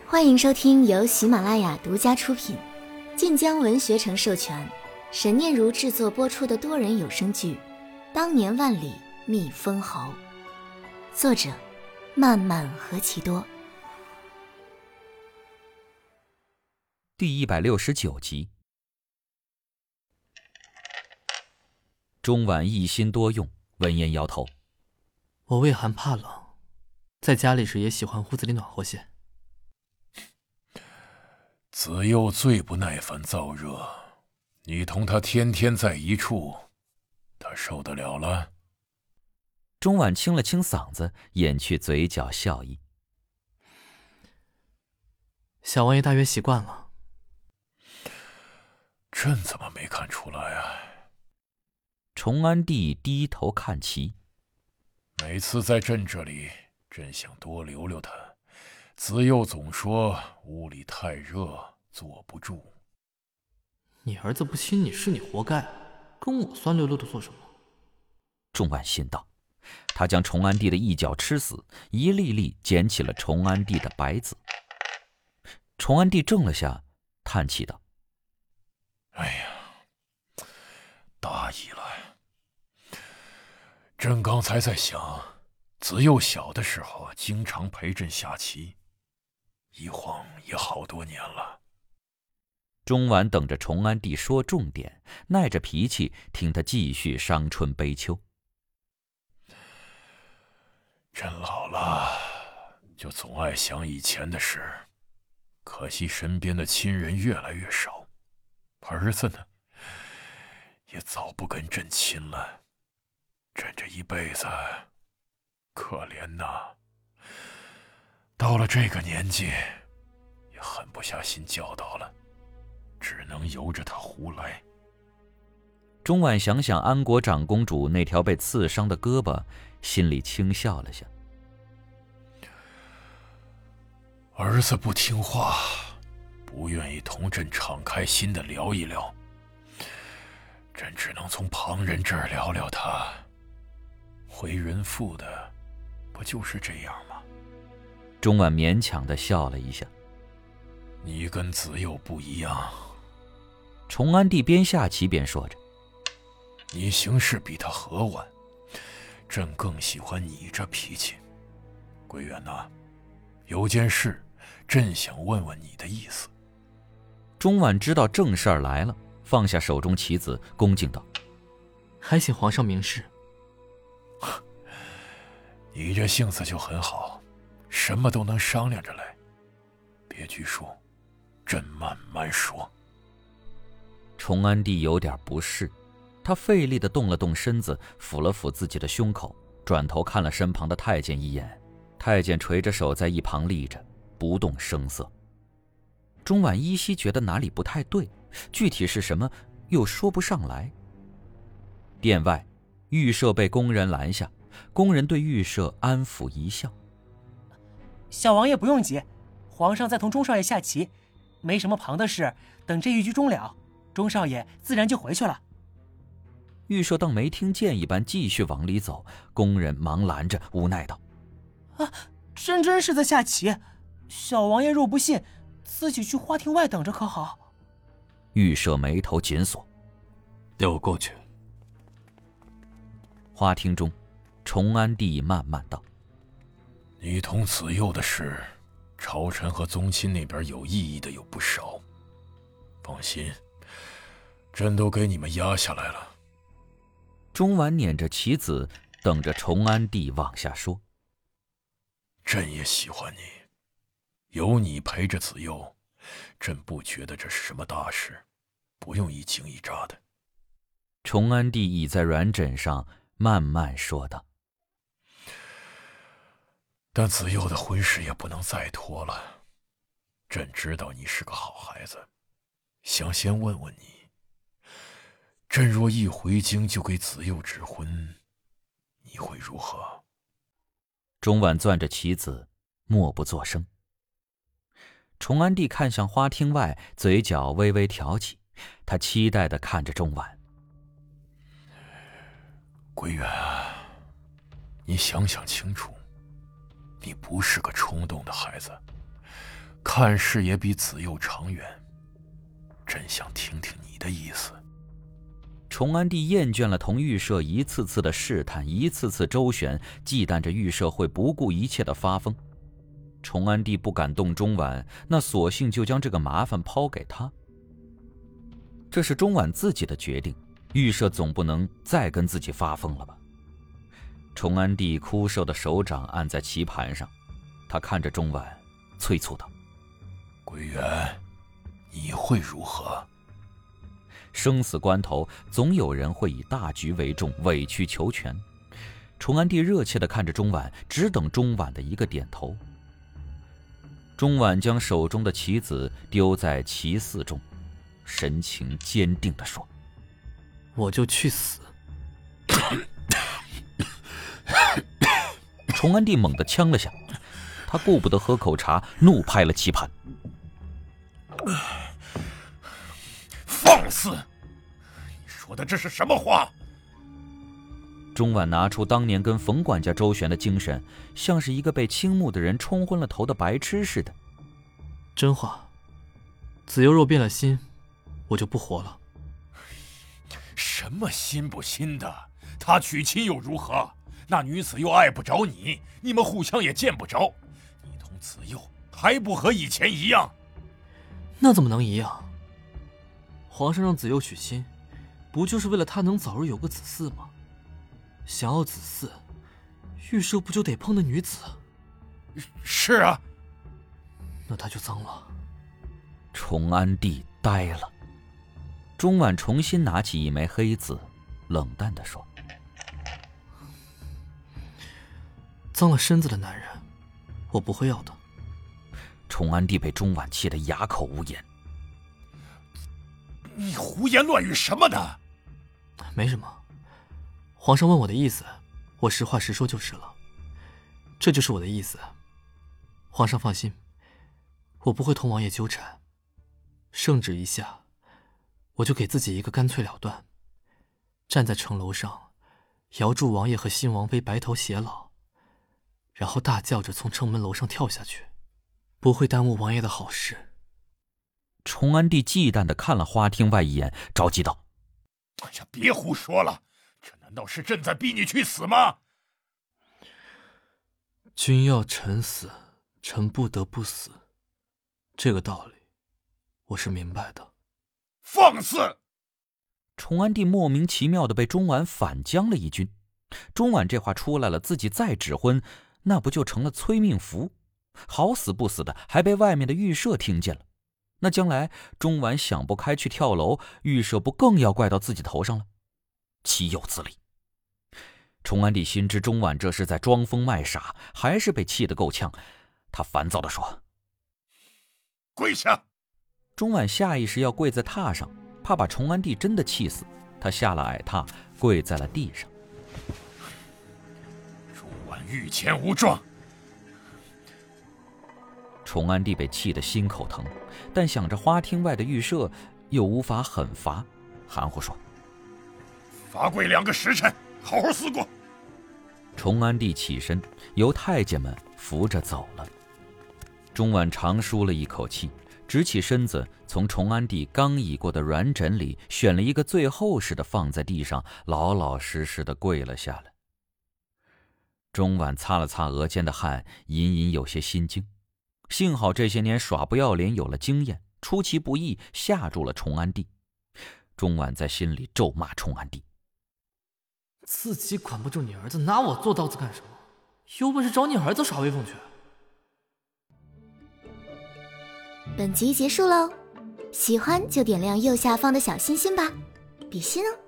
欢迎收听由喜马拉雅独家出品、晋江文学城授权、神念如制作播出的多人有声剧《当年万里觅封侯》，作者漫漫何其多。 第169集。钟婉一心多用，闻言摇头： 我畏寒怕冷，在家里时也喜欢屋子里暖和些。 子佑最不耐烦燥热，你同他天天在一处，他受得了了？ 钟婉清了清嗓子，掩去嘴角笑意。 小王爷大约习惯了。 朕怎么没看出来啊？ 崇安帝低头看棋。 每次在朕这里，朕想多留留他，子佑总说屋里太热，坐不住。 你儿子不亲你是你活该，跟我酸溜溜的做什么？ 钟婉心道。他将崇安帝的一角吃死，一粒粒捡起了崇安帝的白子。崇安帝怔了下，叹气道： 哎呀，大意了。朕刚才在想，子佑小的时候经常陪朕下棋，一晃也好多年了。 钟婉等着崇安帝说重点，耐着脾气听他继续伤春悲秋。 朕老了，就总爱想以前的事，可惜身边的亲人越来越少，儿子呢，也早不跟朕亲了。朕这一辈子，可怜呐，到了这个年纪，也狠不下心教导了，只能由着他胡来。 钟婉想想安国长公主那条被刺伤的胳膊，心里轻笑了下。 儿子不听话，不愿意同朕敞开心的聊一聊，朕只能从旁人这儿聊聊他。为人父的，不就是这样吗？ 钟婉勉强地笑了一下。 你跟子佑不一样。 崇安帝边下棋边说着： 你行事比他和婉，朕更喜欢你这脾气。桂圆呐，有件事，朕想问问你的意思。 钟婉知道正事儿来了，放下手中棋子，恭敬道： 还请皇上明示。 你这性子就很好，什么都能商量着来，别拘束，朕慢慢说。 崇安帝有点不适，他费力地动了动身子，抚了抚自己的胸口，转头看了身旁的太监一眼。太监垂着手在一旁立着，不动声色。钟婉依稀觉得哪里不太对，具体是什么又说不上来。殿外，御舍被宫人拦下，宫人对御舍安抚一笑： 小王爷不用急，皇上在同钟少爷下棋，没什么旁的事，等这一局终了，钟少爷自然就回去了。 御舍当没听见一般，继续往里走。宫人忙拦着，无奈道： 真是在下棋，小王爷若不信，自己去花厅外等着可好？ 御舍眉头紧锁： 带我过去。 花厅中，崇安帝慢慢道： 你同子佑的事，朝臣和宗亲那边有异议的有不少，放心，朕都给你们压下来了。 钟婉捻着棋子，等着崇安帝往下说。 朕也喜欢你，有你陪着子佑，朕不觉得这是什么大事，不用一惊一乍的。 崇安帝倚在软枕上，慢慢说道： 但子佑的婚事也不能再拖了。朕知道你是个好孩子，想先问问你，朕若一回京就给子佑指婚，你会如何？ 钟婉攥着棋子，默不作声。崇安帝看向花厅外，嘴角微微挑起，他期待地看着钟婉。 桂圆，你想想清楚，你不是个冲动的孩子， 看事也比子幼长远，朕想听听你的意思。 崇安帝厌倦了同预设一次次的试探，一次次周旋，忌惮着预设会不顾一切的发疯。崇安帝不敢动钟婉，那索性就将这个麻烦抛给他。这是钟婉自己的决定，预设总不能再跟自己发疯了吧？崇安帝枯瘦的手掌按在棋盘上，他看着钟婉，催促道：“ 归元，你会如何？” 生死关头，总有人会以大局为重，委曲求全。崇安帝热切地看着钟婉，只等钟婉的一个点头。钟婉将手中的棋子丢在棋肆中，神情坚定地说：“ 我就去死。” 崇安帝猛地呛了下，他顾不得喝口茶，怒拍了棋盘。 放肆！你说的这是什么话？ 钟婉拿出当年跟冯管家周旋的精神，像是一个被倾慕的人冲昏了头的白痴似的。 真话，子悠若变了心，我就不活了。 什么心不心的？他娶亲又如何？那女子又爱不着你，你们互相也见不着，你同子悠还不和以前一样？ 那怎么能一样？皇上让子悠娶亲，不就是为了他能早日有个子嗣吗？想要子嗣，预设不就得碰那女子？ 是啊。 那他就脏了。 崇安帝呆了。钟婉重新拿起一枚黑子，冷淡地说：“ 脏了身子的男人，我不会要的。” 崇安帝被钟婉气得哑口无言。 你胡言乱语什么的？ 没什么，皇上问我的意思，我实话实说就是了。这就是我的意思。皇上放心，我不会同王爷纠缠，圣旨一下，我就给自己一个干脆了断，站在城楼上，摇住王爷和新王妃白头偕老，然后大叫着从城门楼上跳下去，不会耽误王爷的好事。 崇安帝忌惮地看了花厅外一眼，着急道：“ 哎呀，别胡说了，这难道是朕在逼你去死吗？” 君要臣死，臣不得不死，这个道理我是明白的。 放肆！ 崇安帝莫名其妙地被钟婉反将了一军。钟婉这话出来了，自己再指婚，那不就成了催命符？好死不死的还被外面的预设听见了。那将来钟婉想不开去跳楼，预设不更要怪到自己头上了？岂有此理！崇安帝心知钟婉这是在装疯卖傻，还是被气得够呛。他烦躁地说：“ 跪下！” 钟婉下意识要跪在榻上，怕把崇安帝真的气死，他下了矮榻，跪在了地上。 钟婉御前无状。 崇安帝被气得心口疼，但想着花厅外的预设，又无法狠罚，含糊说：“ 罚跪2个时辰，好好思过。” 崇安帝起身，由太监们扶着走了。钟婉长舒了一口气，直起身子，从崇安帝刚倚过的软枕里选了一个最厚实的放在地上，老老实实的跪了下来。钟婉擦了擦额间的汗，隐隐有些心惊。幸好这些年耍不要脸有了经验，出其不意吓住了崇安帝。钟婉在心里咒骂崇安帝：“ 自己管不住你儿子，拿我做刀子干什么？有本事找你儿子耍威风去！” 本集结束喽，喜欢就点亮右下方的小心心吧，比心哦。